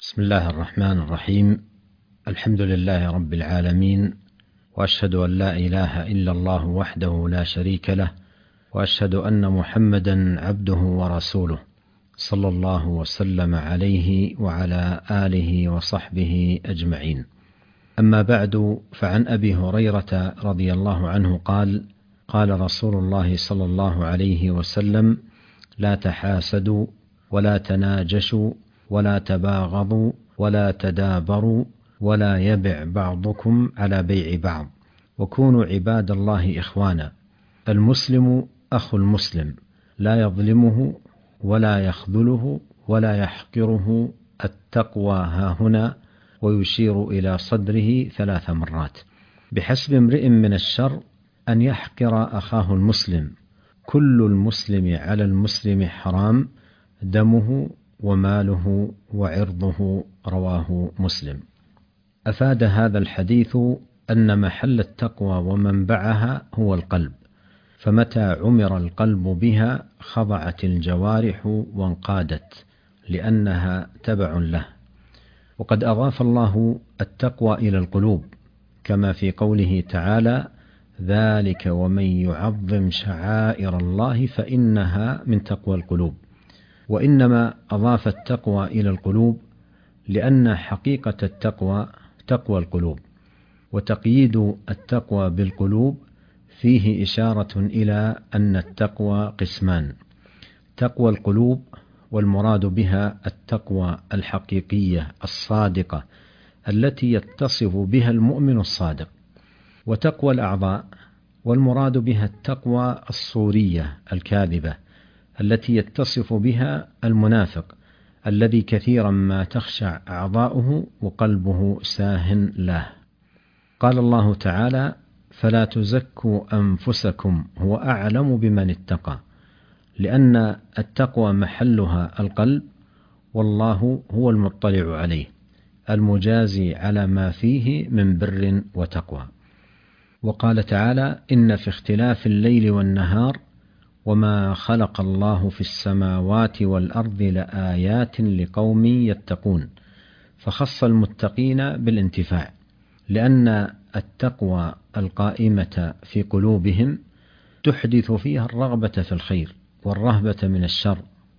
بسم الله الرحمن الرحيم. الحمد لله رب العالمين، وأشهد أن لا إله إلا الله وحده لا شريك له، وأشهد أن محمدا عبده ورسوله، صلى الله وسلم عليه وعلى آله وصحبه أجمعين. أما بعد، فعن أبي هريرة رضي الله عنه قال: قال رسول الله صلى الله عليه وسلم: لا تحاسدوا ولا تناجشوا ولا تباغضوا ولا تدابروا ولا يبع بعضكم على بيع بعض، وكونوا عباد الله إخوانا. المسلم أخو المسلم، لا يظلمه ولا يخذله ولا يحقره. التقوى هاهنا، ويشير إلى صدره 3 مرات. بحسب امرئ من الشر أن يحقر أخاه المسلم. كل المسلم على المسلم حرام، دمه وماله وعرضه. رواه مسلم. أفاد هذا الحديث أن محل التقوى ومنبعها هو القلب، فمتى عمر القلب بها خضعت الجوارح وانقادت، لأنها تبع له. وقد أضاف الله التقوى إلى القلوب، كما في قوله تعالى: ذلك ومن يعظم شعائر الله فإنها من تقوى القلوب. وإنما أضاف التقوى إلى القلوب لأن حقيقة التقوى تقوى القلوب، وتقييد التقوى بالقلوب فيه إشارة إلى أن التقوى قسمان: تقوى القلوب، والمراد بها التقوى الحقيقية الصادقة التي يتصف بها المؤمن الصادق، وتقوى الأعضاء، والمراد بها التقوى الصورية الكاذبة التي يتصف بها المنافق الذي كثيرا ما تخشع أعضاؤه وقلبه ساه له. قال الله تعالى: فلا تزكوا أنفسكم هو أعلم بمن اتقى، لأن التقوى محلها القلب، والله هو المطلع عليه المجازي على ما فيه من بر وتقوى. وقال تعالى: إن في اختلاف الليل والنهار وما خلق الله في السماوات والأرض لآيات لقوم يتقون، فخص المتقين بالانتفاع، لأن التقوى القائمة في قلوبهم تحدث فيها الرغبة في الخير والرهبة من الشر،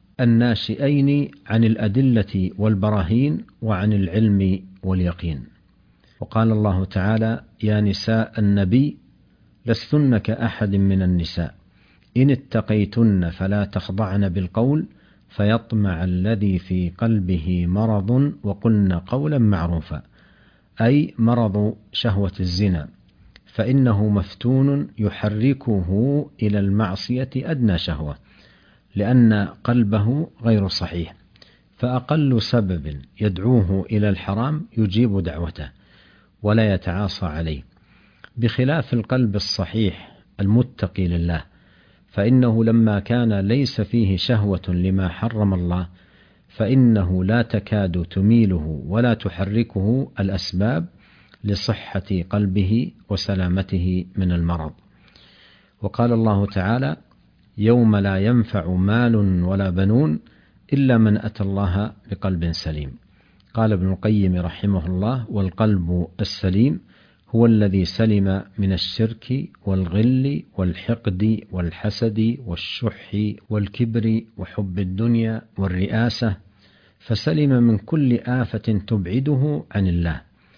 الناشئين عن الأدلة والبراهين وعن العلم واليقين. وقال الله تعالى: يا نساء النبي لستن كأحد من النساء إن اتقيتن فلا تخضعن بالقول فيطمع الذي في قلبه مرض وقلن قولا معروفا، أي مرض شهوة الزنا، فإنه مفتون يحركه إلى المعصية أدنى شهوة، لأن قلبه غير صحيح، فأقل سبب يدعوه إلى الحرام يجيب دعوته ولا يتعاصى عليه، بخلاف القلب الصحيح المتقي لله، فإنه لما كان ليس فيه شهوة لما حرم الله فإنه لا تكاد تميله ولا تحركه الأسباب لصحة قلبه وسلامته من المرض. وقال الله تعالى: يوم لا ينفع مال ولا بنون إلا من أتى الله بقلب سليم. قال ابن القيم رحمه الله: والقلب السليم هو الذي سلم من الشرك والغل والحقد والحسد والشح والكبر وحب الدنيا والرئاسة، فسلم من كل آفة تبعده عن الله،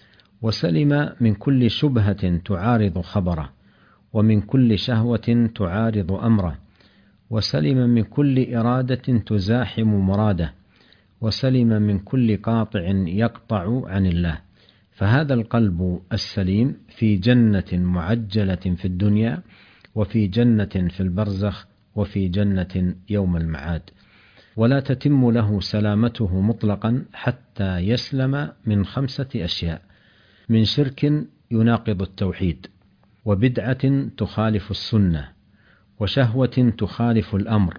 وسلم من كل شبهة تعارض خبره، ومن كل شهوة تعارض أمره، وسلم من كل إرادة تزاحم مراده، وسلم من كل قاطع يقطع عن الله. فهذا القلب السليم في جنة معجلة في الدنيا، وفي جنة في البرزخ، وفي جنة يوم المعاد. ولا تتم له سلامته مطلقا حتى يسلم من 5 أشياء: من شرك يناقض التوحيد، وبدعة تخالف السنة، وشهوة تخالف الأمر،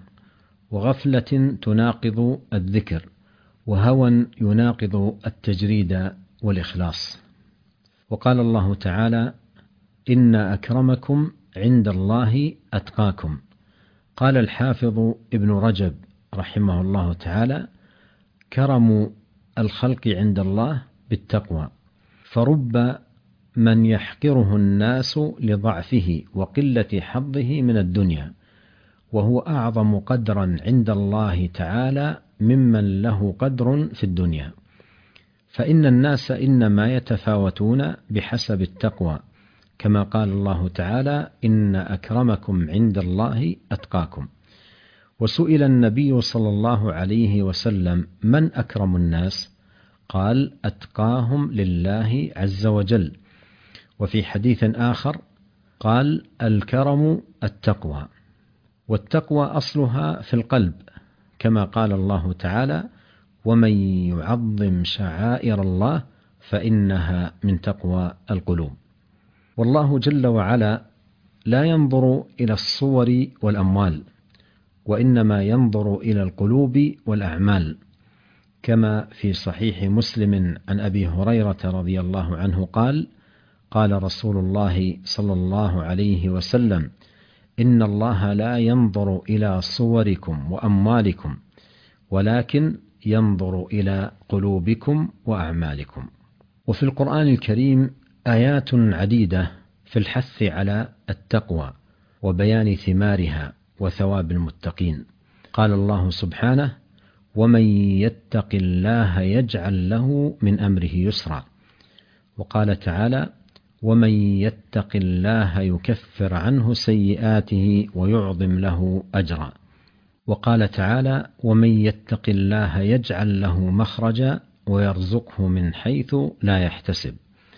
وغفلة تناقض الذكر، وهوى يناقض التجريد والإخلاص. وقال الله تعالى: إن أكرمكم عند الله أتقاكم. قال الحافظ ابن رجب رحمه الله تعالى: كرم الخلق عند الله بالتقوى، فرب من يحقره الناس لضعفه وقلة حظه من الدنيا، وهو أعظم قدرا عند الله تعالى ممن له قدر في الدنيا. فإن الناس إنما يتفاوتون بحسب التقوى، كما قال الله تعالى: إن أكرمكم عند الله أتقاكم. وسئل النبي صلى الله عليه وسلم: من أكرم الناس؟ قال: أتقاهم لله عز وجل. وفي حديث آخر قال: الكرم التقوى. والتقوى أصلها في القلب، كما قال الله تعالى: ومن يعظم شعائر الله فإنها من تقوى القلوب. والله جل وعلا لا ينظر إلى الصور والأموال، وإنما ينظر إلى القلوب والأعمال، كما في صحيح مسلم عن أبي هريرة رضي الله عنه قال: قال رسول الله صلى الله عليه وسلم: إن الله لا ينظر إلى صوركم وأموالكم، ولكن ينظر إلى قلوبكم وأعمالكم. وفي القرآن الكريم آيات عديدة في الحث على التقوى وبيان ثمارها وثواب المتقين. قال الله سبحانه: ومن يتق الله يجعل له من أمره يسرا. وقال تعالى: ومن يتق الله يكفر عنه سيئاته ويعظم له أجرا. وقال تعالى: ومن يتق الله يجعل له مخرجا ويرزقه من حيث لا يحتسب.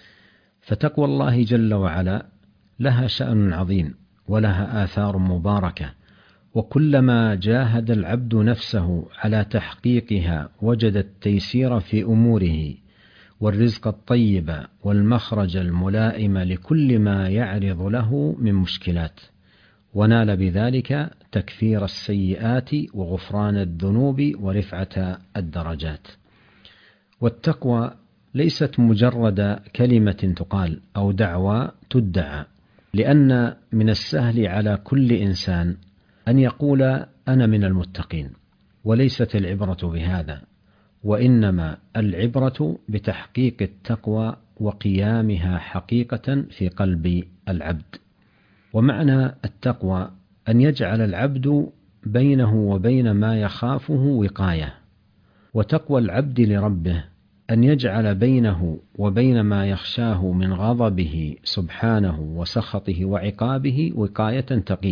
فتقوى الله جل وعلا لها شأن عظيم ولها آثار مباركة، وكلما جاهد العبد نفسه على تحقيقها وجد التيسير في أموره والرزق الطيب والمخرج الملائم لكل ما يعرض له من مشكلات، ونال بذلك تكفير السيئات وغفران الذنوب ورفعة الدرجات. والتقوى ليست مجرد كلمة تقال أو دعوى تدعى، لأن من السهل على كل إنسان أن يقول أنا من المتقين، وليست العبرة بهذا، وإنما العبرة بتحقيق التقوى وقيامها حقيقة في قلب العبد. ومعنى التقوى أن يجعل العبد بينه وبين ما يخافه وقاية، وتقوى العبد لربه أن يجعل بينه وبين ما يخشاه من غضبه سبحانه وسخطه وعقابه وقاية تقيه،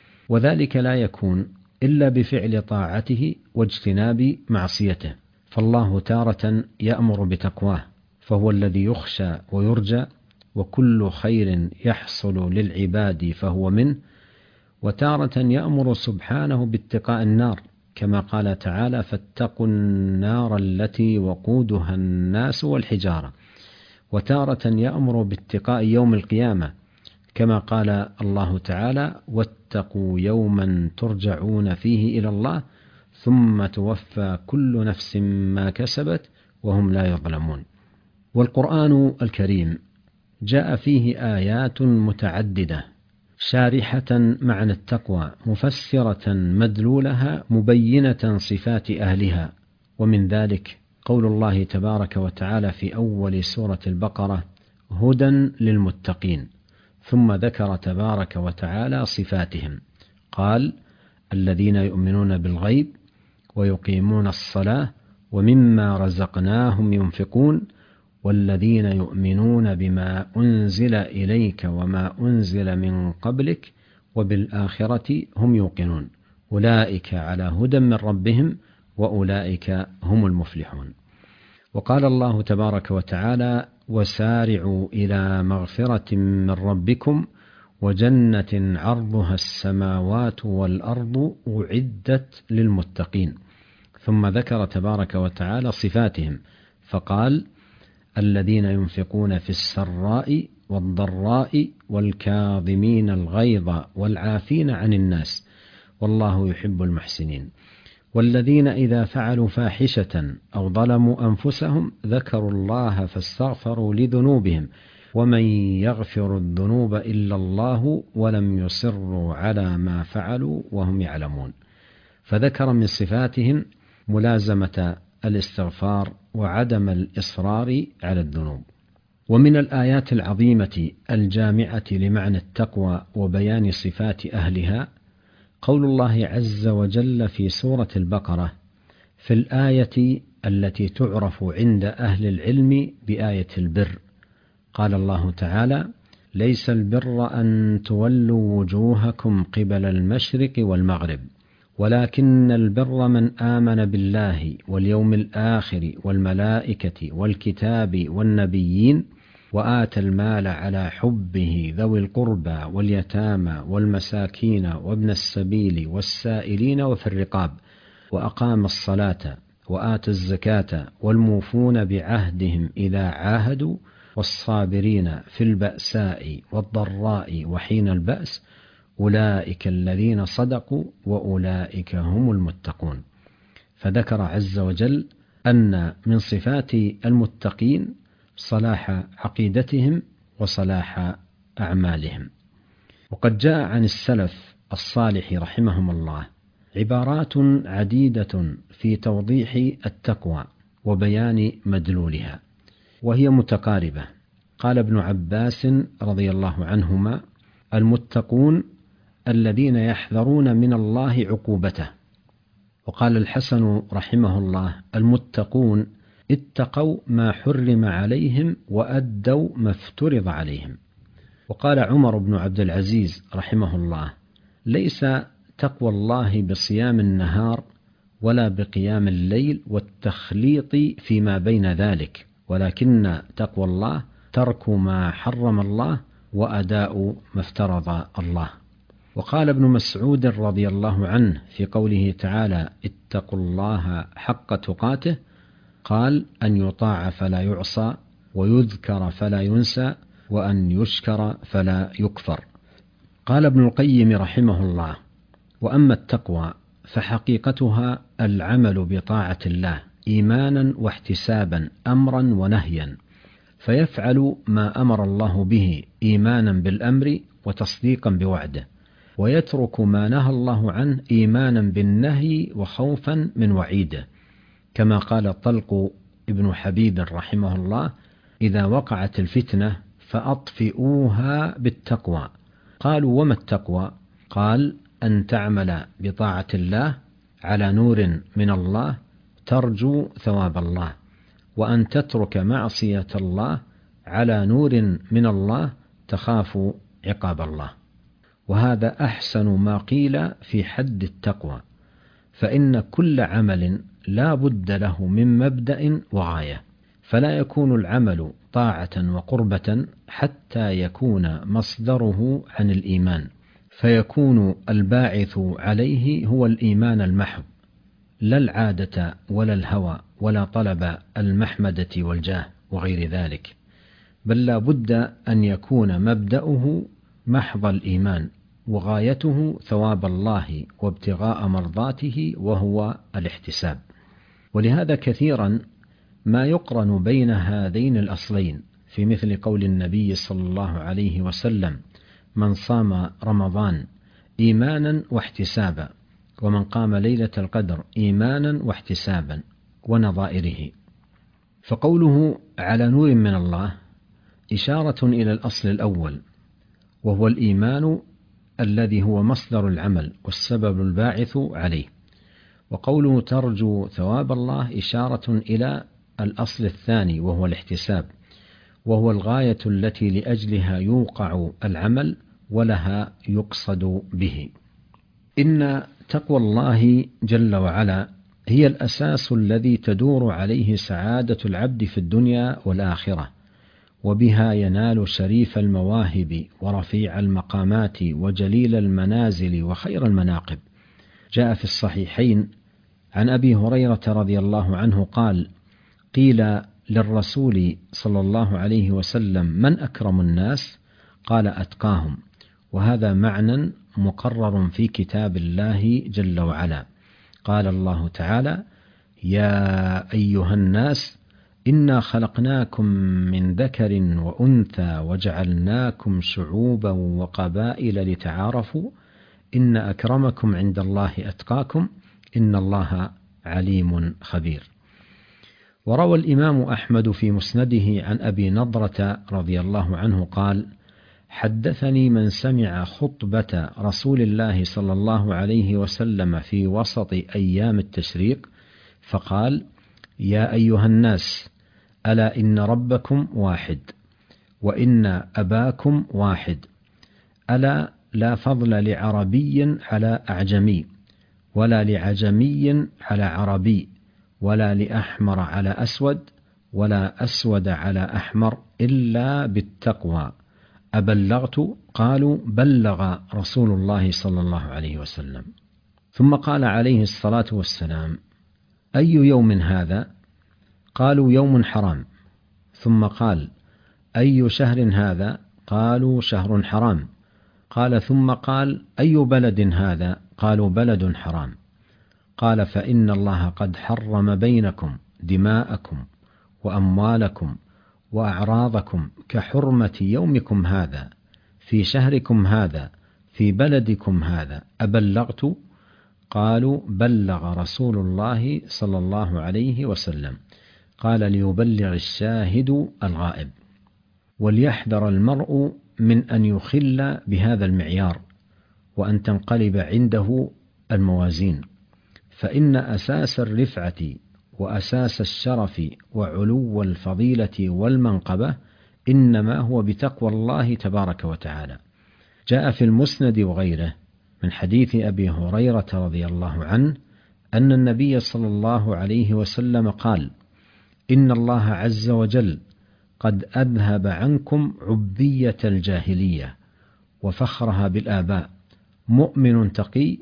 وذلك لا يكون إلا بفعل طاعته واجتناب معصيته. فالله تارة يأمر بتقواه، فهو الذي يخشى ويرجى، وكل خير يحصل للعباد فهو منه، وتارة يأمر سبحانه باتقاء النار، كما قال تعالى: فاتقوا النار التي وقودها الناس والحجارة. وتارة يأمر باتقاء يوم القيامة، كما قال الله تعالى: واتقوا يوما ترجعون فيه إلى الله ثم توفى كل نفس ما كسبت وهم لا يظلمون. والقرآن الكريم جاء فيه آيات متعددة شارحة معنى التقوى، مفسرة مدلولها، مبينة صفات أهلها. ومن ذلك قول الله تبارك وتعالى في أول سورة البقرة: هدى للمتقين، ثم ذكر تبارك وتعالى صفاتهم، قال: الذين يؤمنون بالغيب ويقيمون الصلاة ومما رزقناهم ينفقون والذين يؤمنون بما أنزل إليك وما أنزل من قبلك وبالآخرة هم يوقنون أولئك على هدى من ربهم وأولئك هم المفلحون. وقال الله تبارك وتعالى: وسارعوا إلى مغفرة من ربكم وجنة عرضها السماوات والأرض أعدت للمتقين. ثم ذكر تبارك وتعالى صفاتهم فقال: الذين ينفقون في السراء والضراء والكاظمين الغيظ والعافين عن الناس والله يحب المحسنين، والذين إذا فعلوا فاحشة أو ظلموا أنفسهم ذكروا الله فاستغفروا لذنوبهم ومن يغفر الذنوب إلا الله ولم يصروا على ما فعلوا وهم يعلمون. فذكر من صفاتهم ملازمة الاستغفار وعدم الإصرار على الذنوب. ومن الآيات العظيمة الجامعة لمعنى التقوى وبيان صفات أهلها قول الله عز وجل في سورة البقرة في الآية التي تعرف عند أهل العلم بآية البر، قال الله تعالى: ليس البر أن تولوا وجوهكم قبل المشرق والمغرب ولكن البر من آمن بالله واليوم الآخر والملائكة والكتاب والنبيين وآتى المال على حبه ذوي القربى واليتامى والمساكين وابن السبيل والسائلين وفي الرقاب وأقام الصلاة وآتى الزكاة والموفون بعهدهم إذا عاهدوا والصابرين في البأساء والضراء وحين البأس أولئك الذين صدقوا وأولئك هم المتقون. فذكر عز وجل أن من صفات المتقين صلاح عقيدتهم وصلاح أعمالهم. وقد جاء عن السلف الصالح رحمهم الله عبارات عديدة في توضيح التقوى وبيان مدلولها، وهي متقاربة. قال ابن عباس رضي الله عنهما: المتقون الذين يحذرون من الله عقوبته. وقال الحسن رحمه الله: المتقون اتقوا ما حرم عليهم وأدوا ما افترض عليهم. وقال عمر بن عبد العزيز رحمه الله: ليس تقوى الله بصيام النهار ولا بقيام الليل والتخليط فيما بين ذلك، ولكن تقوى الله ترك ما حرم الله وأداء ما افترض الله. وقال ابن مسعود رضي الله عنه في قوله تعالى: اتقوا الله حق تقاته، قال: أن يطاع فلا يعصى ويذكر فلا ينسى وأن يشكر فلا يكفر. قال ابن القيم رحمه الله: وأما التقوى فحقيقتها العمل بطاعة الله إيمانا واحتسابا أمرا ونهيا، فيفعل ما أمر الله به إيمانا بالأمر وتصديقا بوعده، ويترك ما نهى الله عنه إيمانا بالنهي وخوفا من وعيده، كما قال طلق ابن حبيب رحمه الله: إذا وقعت الفتنة فأطفئوها بالتقوى. قالوا: وما التقوى؟ قال: أن تعمل بطاعة الله على نور من الله ترجو ثواب الله، وأن تترك معصية الله على نور من الله تخاف عقاب الله. وهذا أحسن ما قيل في حد التقوى، فإن كل عمل لا بد له من مبدأ وغاية، فلا يكون العمل طاعة وقربة حتى يكون مصدره عن الإيمان، فيكون الباعث عليه هو الإيمان المحض، لا العادة ولا الهوى ولا طلب المحمدة والجاه وغير ذلك، بل لا بد أن يكون مبدأه محض الإيمان وغايته ثواب الله وابتغاء مرضاته وهو الاحتساب. ولهذا كثيرا ما يقرن بين هذين الأصلين، في مثل قول النبي صلى الله عليه وسلم: من صام رمضان إيمانا واحتسابا، ومن قام ليلة القدر إيمانا واحتسابا، ونظائره. فقوله على نور من الله إشارة إلى الأصل الأول، وهو الإيمان الذي هو مصدر العمل والسبب الباعث عليه. وقوله ترجو ثواب الله إشارة إلى الأصل الثاني، وهو الاحتساب، وهو الغاية التي لأجلها يوقع العمل ولها يقصد به. إن تقوى الله جل وعلا هي الأساس الذي تدور عليه سعادة العبد في الدنيا والآخرة، وبها ينال شريف المواهب ورفيع المقامات وجليل المنازل وخير المناقب. جاء في الصحيحين عن أبي هريرة رضي الله عنه قال: قيل للرسول صلى الله عليه وسلم: من أكرم الناس؟ قال: أتقاهم. وهذا معنى مقرر في كتاب الله جل وعلا. قال الله تعالى: يا أيها الناس إنا خلقناكم من ذكر وأنثى وجعلناكم شعوبا وقبائل لتعارفوا إن أكرمكم عند الله أتقاكم إن الله عليم خبير. وروى الإمام أحمد في مسنده عن أبي نضرة رضي الله عنه قال: حدثني من سمع خطبة رسول الله صلى الله عليه وسلم في وسط أيام التشريق فقال: يا أيها الناس، ألا إن ربكم واحد، وإن أباكم واحد، ألا لا فضل لعربي على أعجمي، ولا لعجمي على عربي، ولا لأحمر على أسود، ولا أسود على أحمر، إلا بالتقوى. أبلغت؟ قالوا: بلغ رسول الله صلى الله عليه وسلم. ثم قال عليه الصلاة والسلام: أي يوم هذا؟ قالوا: يوم حرام. ثم قال: أي شهر هذا؟ قالوا: شهر حرام. قال: ثم قال: أي بلد هذا؟ قالوا: بلد حرام. قال: فإن الله قد حرم بينكم دماءكم وأموالكم وأعراضكم كحرمة يومكم هذا في شهركم هذا في بلدكم هذا. أبلغت؟ قالوا: بلغ رسول الله صلى الله عليه وسلم. قال: ليبلغ الشاهد الغائب. وليحذر المرء من أن يخل بهذا المعيار، وأن تنقلب عنده الموازين، فإن أساس الرفعة وأساس الشرف وعلو الفضيلة والمنقبة إنما هو بتقوى الله تبارك وتعالى. جاء في المسند وغيره من حديث أبي هريرة رضي الله عنه أن النبي صلى الله عليه وسلم قال: إن الله عز وجل قد أذهب عنكم عبية الجاهلية وفخرها بالآباء، مؤمن تقي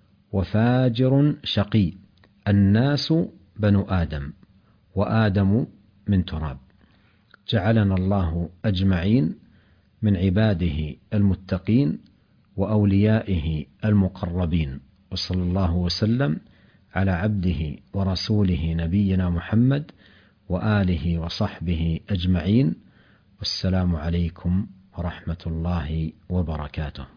وفاجر شقي، الناس بنو آدم، وآدم من تراب. جعلنا الله أجمعين من عباده المتقين وأوليائه المقربين، وصلى الله وسلم على عبده ورسوله نبينا محمد وآله وصحبه أجمعين، والسلام عليكم ورحمة الله وبركاته.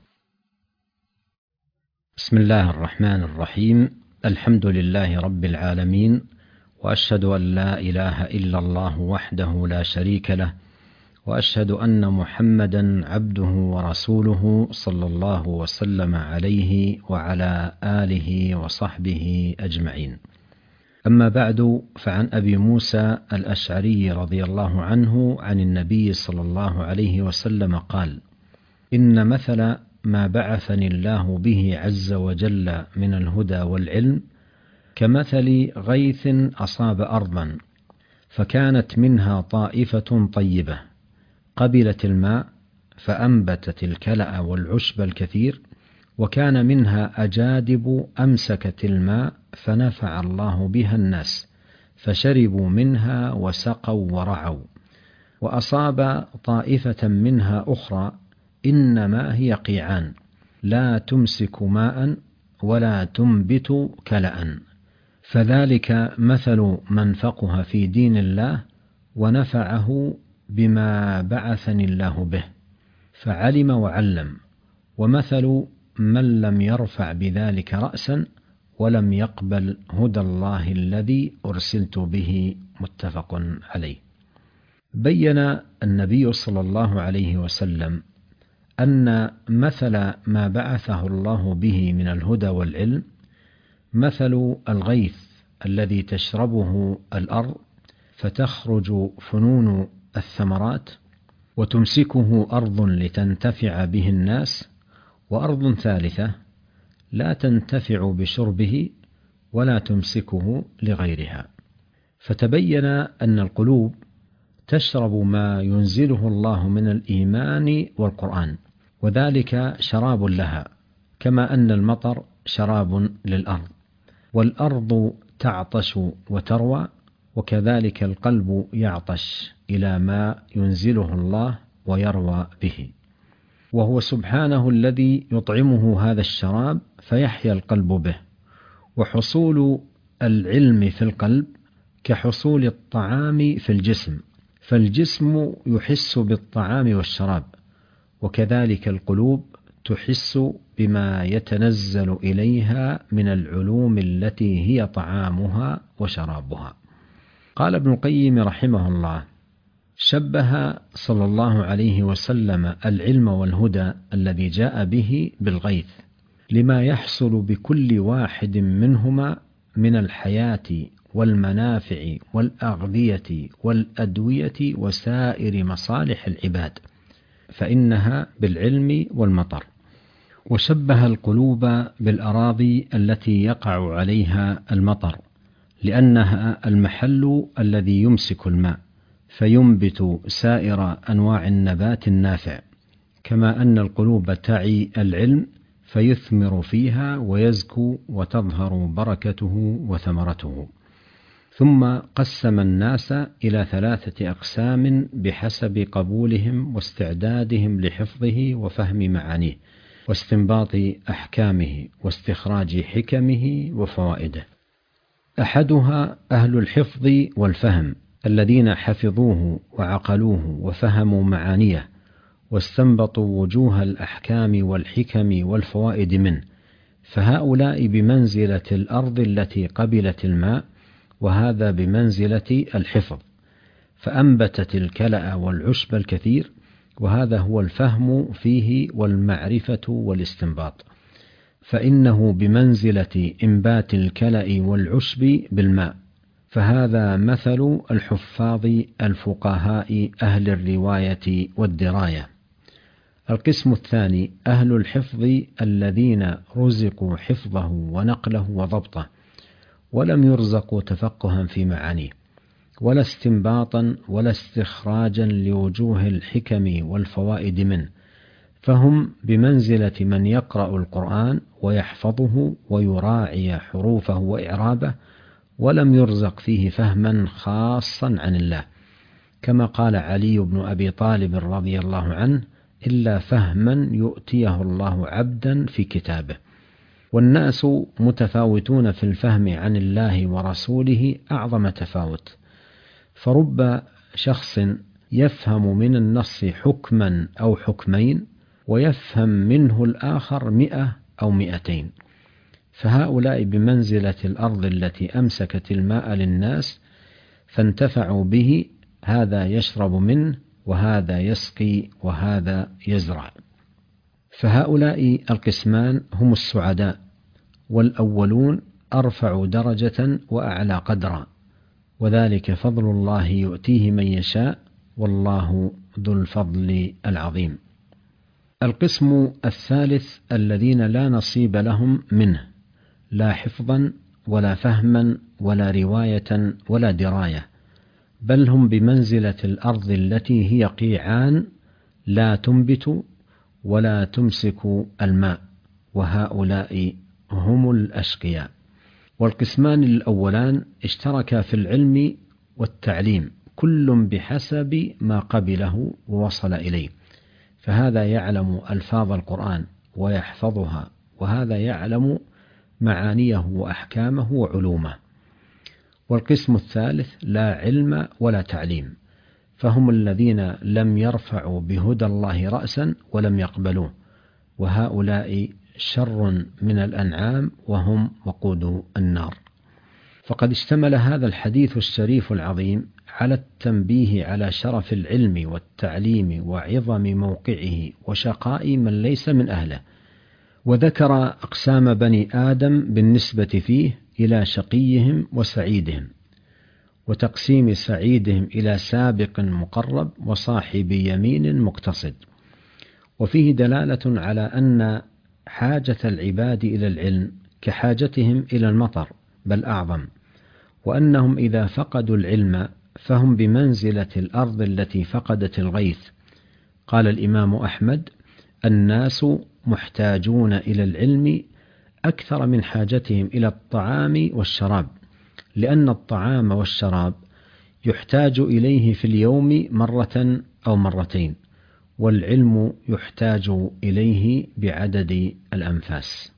بسم الله الرحمن الرحيم. الحمد لله رب العالمين، وأشهد أن لا إله إلا الله وحده لا شريك له، وأشهد أن محمدا عبده ورسوله صلى الله وسلم عليه وعلى آله وصحبه أجمعين. أما بعد، فعن أبي موسى الأشعري رضي الله عنه عن النبي صلى الله عليه وسلم قال: إن مثل ما بعثني الله به عز وجل من الهدى والعلم كمثل غيث أصاب أرضا فكانت منها طائفة طيبة قبلت الماء فأنبتت الكلأ والعشب الكثير، وكان منها أجادب أمسكت الماء فنفع الله بها الناس فشربوا منها وسقوا ورعوا. وأصاب طائفة منها أخرى إنما هي قيعان لا تمسك ماء ولا تنبت كلأ، فذلك مثل من فقه في دين الله ونفعه بما بعثني الله به فعلم وعلم، ومثل من لم يرفع بذلك رأسا ولم يقبل هدى الله الذي أرسلت به. متفق عليه. بين النبي صلى الله عليه وسلم أن مثل ما بعثه الله به من الهدى والعلم مثل الغيث الذي تشربه الأرض فتخرج فنون الثمرات، وتمسكه أرض لتنتفع به الناس، وأرض ثالثة لا تنتفع بشربه ولا تمسكه لغيرها. فتبين أن القلوب تشرب ما ينزله الله من الإيمان والقرآن، وذلك شراب لها، كما أن المطر شراب للأرض، والأرض تعطش وتروى، وكذلك القلب يعطش إلى ما ينزله الله ويروى به، وهو سبحانه الذي يطعمه هذا الشراب فيحيا القلب به. وحصول العلم في القلب كحصول الطعام في الجسم، فالجسم يحس بالطعام والشراب، وكذلك القلوب تحس بما يتنزل إليها من العلوم التي هي طعامها وشرابها. قال ابن القيم رحمه الله: شبه صلى الله عليه وسلم العلم والهدى الذي جاء به بالغيث، لما يحصل بكل واحد منهما من الحياة والمنافع والأغذية والأدوية وسائر مصالح العباد، فإنها بالعلم والمطر. وشبه القلوب بالأراضي التي يقع عليها المطر، لأنها المحل الذي يمسك الماء فينبت سائر أنواع النبات النافع، كما أن القلوب تعي العلم فيثمر فيها ويزكو وتظهر بركته وثمرته. ثم قسم الناس إلى 3 أقسام بحسب قبولهم واستعدادهم لحفظه وفهم معانيه واستنباط أحكامه واستخراج حكمه وفوائده. أحدها أهل الحفظ والفهم الذين حفظوه وعقلوه وفهموا معانيه واستنبطوا وجوه الأحكام والحكم والفوائد منه، فهؤلاء بمنزلة الأرض التي قبلت الماء، وهذا بمنزلة الحفظ، فأنبتت الكلأ والعشب الكثير، وهذا هو الفهم فيه والمعرفة والاستنباط، فإنه بمنزلة إنبات الكلأ والعشب بالماء، فهذا مثل الحفاظ الفقهاء أهل الرواية والدراية. القسم الثاني أهل الحفظ الذين رزقوا حفظه ونقله وضبطه، ولم يرزقوا تفقها في معانيه ولا استنباطا ولا استخراجا لوجوه الحكم والفوائد منه، فهم بمنزلة من يقرأ القرآن ويحفظه ويراعي حروفه وإعرابه، ولم يرزق فيه فهما خاصا عن الله، كما قال علي بن أبي طالب رضي الله عنه: إلا فهما يؤتيه الله عبدا في كتابه. والناس متفاوتون في الفهم عن الله ورسوله أعظم تفاوت، فرب شخص يفهم من النص حكما أو حكمين ويفهم منه الآخر 100 أو 200، فهؤلاء بمنزلة الأرض التي أمسكت الماء للناس فانتفعوا به، هذا يشرب منه وهذا يسقي وهذا يزرع. فهؤلاء القسمان هم السعداء، والأولون أرفع درجة وأعلى قدرا، وذلك فضل الله يؤتيه من يشاء، والله ذو الفضل العظيم. القسم الثالث الذين لا نصيب لهم منه، لا حفظا ولا فهما ولا رواية ولا دراية، بل هم بمنزلة الأرض التي هي قيعان لا تنبت ولا تمسك الماء، وهؤلاء هم الأشقياء. والقسمان الأولان اشتركا في العلم والتعليم، كل بحسب ما قبله ووصل إليه، فهذا يعلم ألفاظ القرآن ويحفظها، وهذا يعلم معانيه وأحكامه وعلومه. والقسم الثالث لا علم ولا تعليم، فهم الذين لم يرفعوا بهدى الله رأسا ولم يقبلوه، وهؤلاء شر من الأنعام وهم وقود النار. فقد اشتمل هذا الحديث الشريف العظيم على التنبيه على شرف العلم والتعليم وعظم موقعه وشقاء من ليس من أهله، وذكر أقسام بني آدم بالنسبة فيه إلى شقيهم وسعيدهم، وتقسيم سعيدهم إلى سابق مقرب وصاحب يمين مقتصد. وفيه دلالة على أن حاجة العباد إلى العلم كحاجتهم إلى المطر بل أعظم، وأنهم إذا فقدوا العلم فهم بمنزلة الأرض التي فقدت الغيث. قال الإمام أحمد: الناس محتاجون إلى العلم أكثر من حاجتهم إلى الطعام والشراب، لأن الطعام والشراب يحتاج إليه في اليوم مرة أو مرتين، والعلم يحتاج إليه بعدد الأنفاس.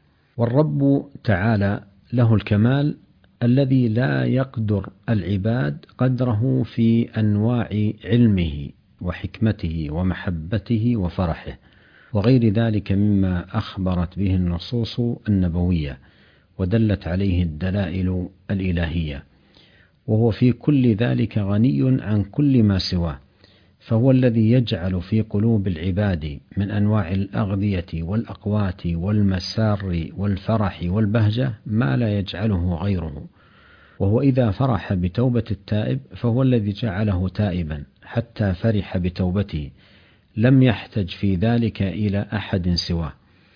والرب تعالى له الكمال الذي لا يقدر العباد قدره في أنواع علمه وحكمته ومحبته وفرحه وغير ذلك مما أخبرت به النصوص النبوية ودلت عليه الدلائل الإلهية. وهو في كل ذلك غني عن كل ما سواه، فهو الذي يجعل في قلوب العباد من أنواع الأغذية والأقوات والمسار والفرح والبهجة ما لا يجعله غيره. وهو إذا فرح بتوبة التائب فهو الذي جعله تائبا حتى فرح بتوبته، لم يحتج في ذلك إلى أحد سواه.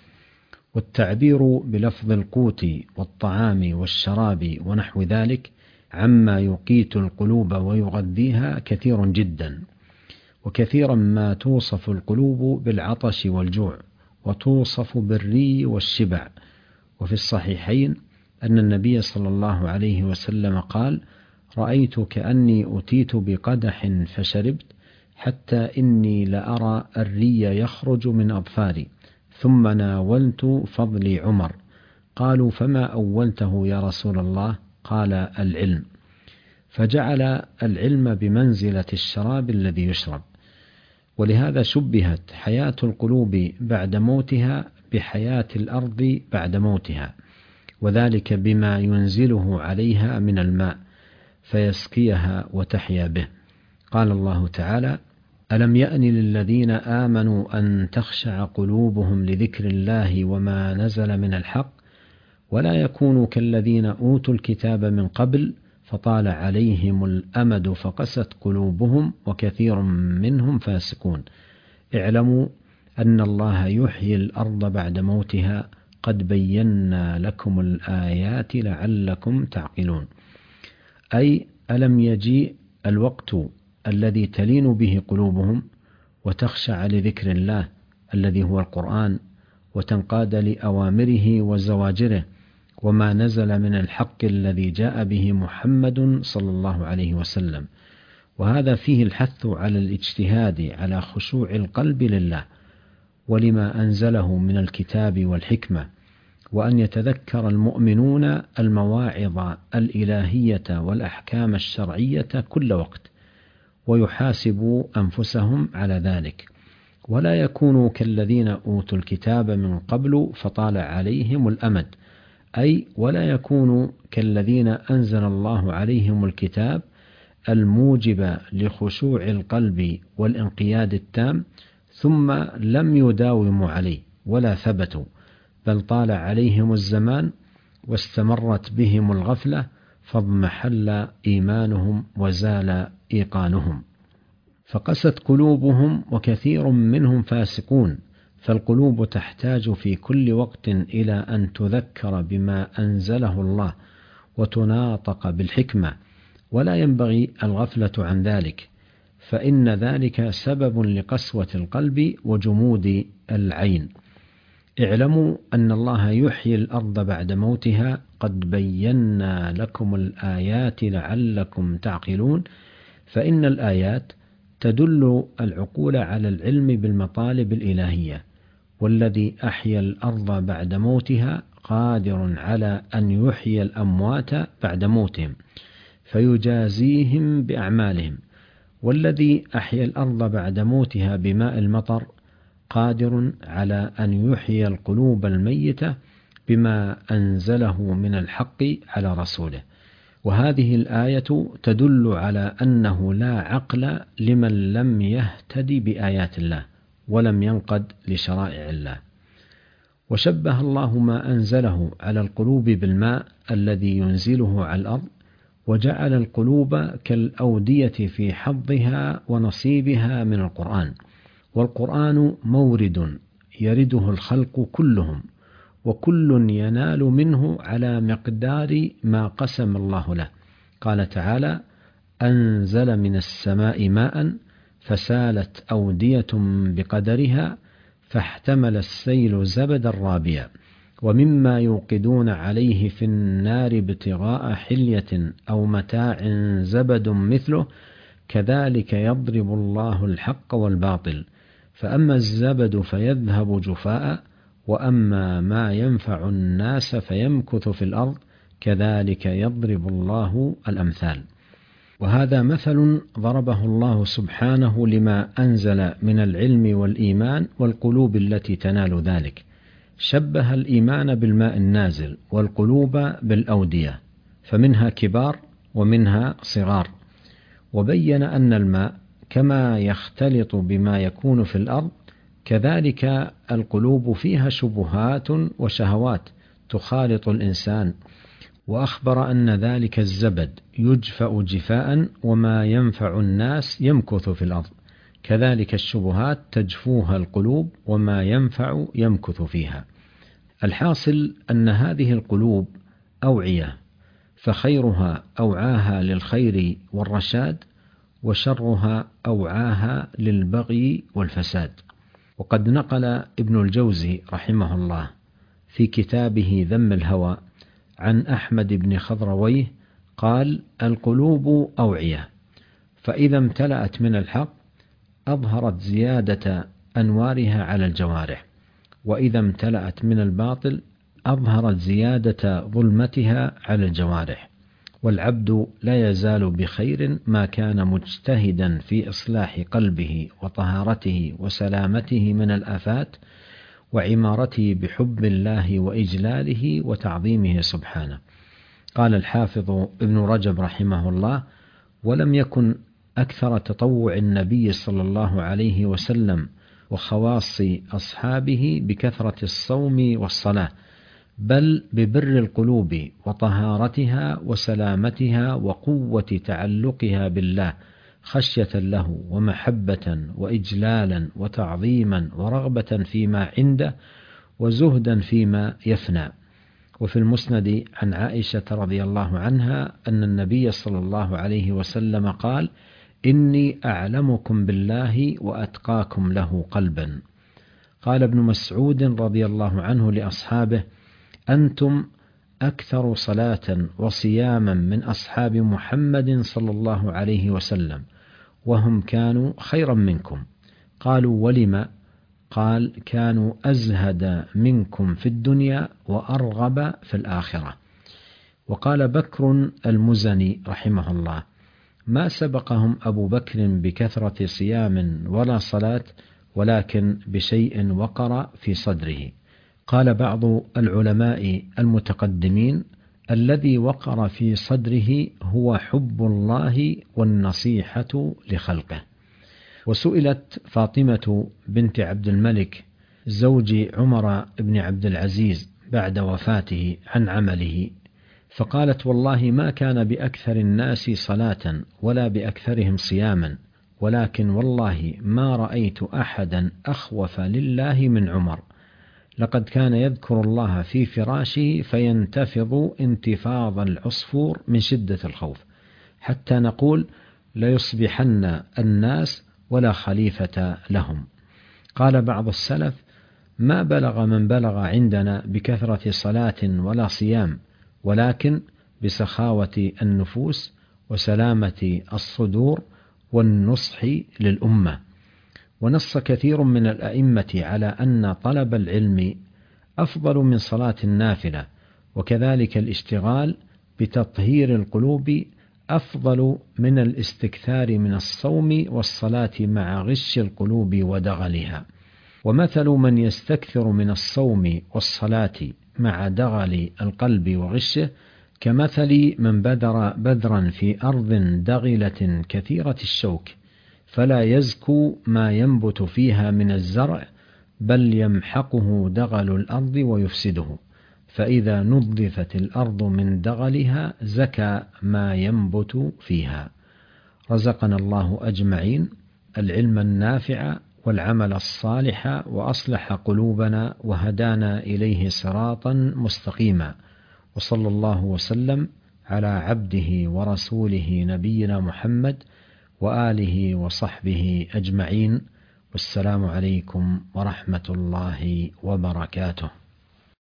والتعبير بلفظ القوت والطعام والشراب ونحو ذلك عما يقيت القلوب ويغذيها كثير جدا، وكثيرا ما توصف القلوب بالعطش والجوع، وتوصف بالري والشبع. وفي الصحيحين أن النبي صلى الله عليه وسلم قال: رأيت كأني أتيت بقدح فشربت حتى إني لأرى الري يخرج من أظفاري، ثم ناولت فضلي عمر. قالوا: فما أولته يا رسول الله؟ قال: العلم. فجعل العلم بمنزلة الشراب الذي يشرب. ولهذا شبهت حياة القلوب بعد موتها بحياة الأرض بعد موتها، وذلك بما ينزله عليها من الماء فيسقيها وتحيا به. قال الله تعالى: ألم يأن للذين آمنوا أن تخشع قلوبهم لذكر الله وما نزل من الحق ولا يكونوا كالذين أوتوا الكتاب من قبل فطال عليهم الأمد فقست قلوبهم وكثير منهم فاسقون. اعلموا أن الله يحيي الأرض بعد موتها قد بينا لكم الآيات لعلكم تعقلون. أي ألم يجيء الوقت الذي تلين به قلوبهم وتخشع لذكر الله الذي هو القرآن، وتنقاد لأوامره وزواجره وما نزل من الحق الذي جاء به محمد صلى الله عليه وسلم. وهذا فيه الحث على الاجتهاد على خشوع القلب لله ولما أنزله من الكتاب والحكمة، وأن يتذكر المؤمنون المواعظ الإلهية والأحكام الشرعية كل وقت، ويحاسبوا أنفسهم على ذلك، ولا يكونوا كالذين أوتوا الكتاب من قبل فطال عليهم الأمد، أي ولا يكونوا كالذين أنزل الله عليهم الكتاب الموجب لخشوع القلب والانقياد التام ثم لم يداوموا عليه ولا ثبتوا، بل طال عليهم الزمان واستمرت بهم الغفلة فاضمحل إيمانهم وزال إيقانهم. فقست قلوبهم وكثير منهم فاسقون. فالقلوب تحتاج في كل وقت إلى أن تذكر بما أنزله الله وتناطق بالحكمة، ولا ينبغي الغفلة عن ذلك، فإن ذلك سبب لقسوة القلب وجمود العين. اعلموا أن الله يحيي الأرض بعد موتها قد بينا لكم الآيات لعلكم تعقلون. فإن الآيات تدل العقول على العلم بالمطالب الإلهية، والذي أحيا الأرض بعد موتها قادر على أن يحيي الأموات بعد موتهم فيجازيهم بأعمالهم، والذي أحيا الأرض بعد موتها بماء المطر قادر على أن يحيي القلوب الميتة بما أنزله من الحق على رسوله. وهذه الآية تدل على أنه لا عقل لمن لم يهتدي بآيات الله ولم ينقد لشرائع الله. وشبه الله ما أنزله على القلوب بالماء الذي ينزله على الأرض، وجعل القلوب كالأودية في حظها ونصيبها من القرآن. والقرآن مورد يرده الخلق كلهم، وكل ينال منه على مقدار ما قسم الله له. قال تعالى: أنزل من السماء ماء فسالت أودية بقدرها فاحتمل السيل زبدا رابيا ومما يوقدون عليه في النار ابتغاء حلية أو متاع زبد مثله كذلك يضرب الله الحق والباطل فأما الزبد فيذهب جفاء وأما ما ينفع الناس فيمكث في الأرض كذلك يضرب الله الأمثال. وهذا مثل ضربه الله سبحانه لما أنزل من العلم والإيمان والقلوب التي تنال ذلك. شبه الإيمان بالماء النازل والقلوب بالأودية، فمنها كبار ومنها صغار. وبين أن الماء كما يختلط بما يكون في الأرض كذلك القلوب فيها شبهات وشهوات تخالط الإنسان، وأخبر أن ذلك الزبد يجفأ جفاء وما ينفع الناس يمكث في الأرض، كذلك الشبهات تجفوها القلوب وما ينفع يمكث فيها. الحاصل أن هذه القلوب أوعية، فخيرها أوعاها للخير والرشاد، وشرها أوعاها للبغي والفساد. وقد نقل ابن الجوزي رحمه الله في كتابه ذم الهوى عن أحمد بن خضرويه قال: القلوب أوعية، فإذا امتلأت من الحق أظهرت زيادة أنوارها على الجوارح، وإذا امتلأت من الباطل أظهرت زيادة ظلمتها على الجوارح. والعبد لا يزال بخير ما كان مجتهدا في إصلاح قلبه وطهارته وسلامته من الآفات، وعمارته بحب الله وإجلاله وتعظيمه سبحانه. قال الحافظ ابن رجب رحمه الله: ولم يكن أكثر تطوع النبي صلى الله عليه وسلم وخواص أصحابه بكثرة الصوم والصلاة، بل ببر القلوب وطهارتها وسلامتها وقوة تعلقها بالله، خشية له ومحبة وإجلالا وتعظيما ورغبة فيما عنده وزهدا فيما يفنى. وفي المسند عن عائشة رضي الله عنها أن النبي صلى الله عليه وسلم قال: إني أعلمكم بالله وأتقاكم له قلبا. قال ابن مسعود رضي الله عنه لأصحابه: أنتم أكثر صلاة وصياما من أصحاب محمد صلى الله عليه وسلم، وهم كانوا خيرا منكم. قالوا: ولم؟ قال: كانوا أزهد منكم في الدنيا وأرغب في الآخرة. وقال بكر المزني رحمه الله: ما سبقهم أبو بكر بكثرة صيام ولا صلاة، ولكن بشيء وقر في صدره. قال بعض العلماء المتقدمين: الذي وقر في صدره هو حب الله والنصيحة لخلقه. وسئلت فاطمة بنت عبد الملك زوج عمر بن عبد العزيز بعد وفاته عن عمله، فقالت: والله ما كان بأكثر الناس صلاة ولا بأكثرهم صياما، ولكن والله ما رأيت أحدا أخوف لله من عمر، لقد كان يذكر الله في فراشه فينتفض انتفاض العصفور من شدة الخوف، حتى نقول: ليصبحن الناس ولا خليفة لهم. قال بعض السلف: ما بلغ من بلغ عندنا بكثرة صلاة ولا صيام، ولكن بسخاوة النفوس وسلامة الصدور والنصح للأمة. ونص كثير من الأئمة على أن طلب العلم أفضل من صلاة النافلة، وكذلك الاشتغال بتطهير القلوب أفضل من الاستكثار من الصوم والصلاة مع غش القلوب ودغلها. ومثل من يستكثر من الصوم والصلاة مع دغل القلب وغشه كمثل من بذر بذرا في أرض دغلة كثيرة الشوك، فلا يزكو ما ينبت فيها من الزرع، بل يمحقه دغل الأرض ويفسده، فإذا نظفت الأرض من دغلها زكى ما ينبت فيها. رزقنا الله أجمعين العلم النافع والعمل الصالح، وأصلح قلوبنا وهدانا إليه صراطا مستقيما. وصلى الله وسلم على عبده ورسوله نبينا محمد وآله وصحبه أجمعين، والسلام عليكم ورحمة الله وبركاته.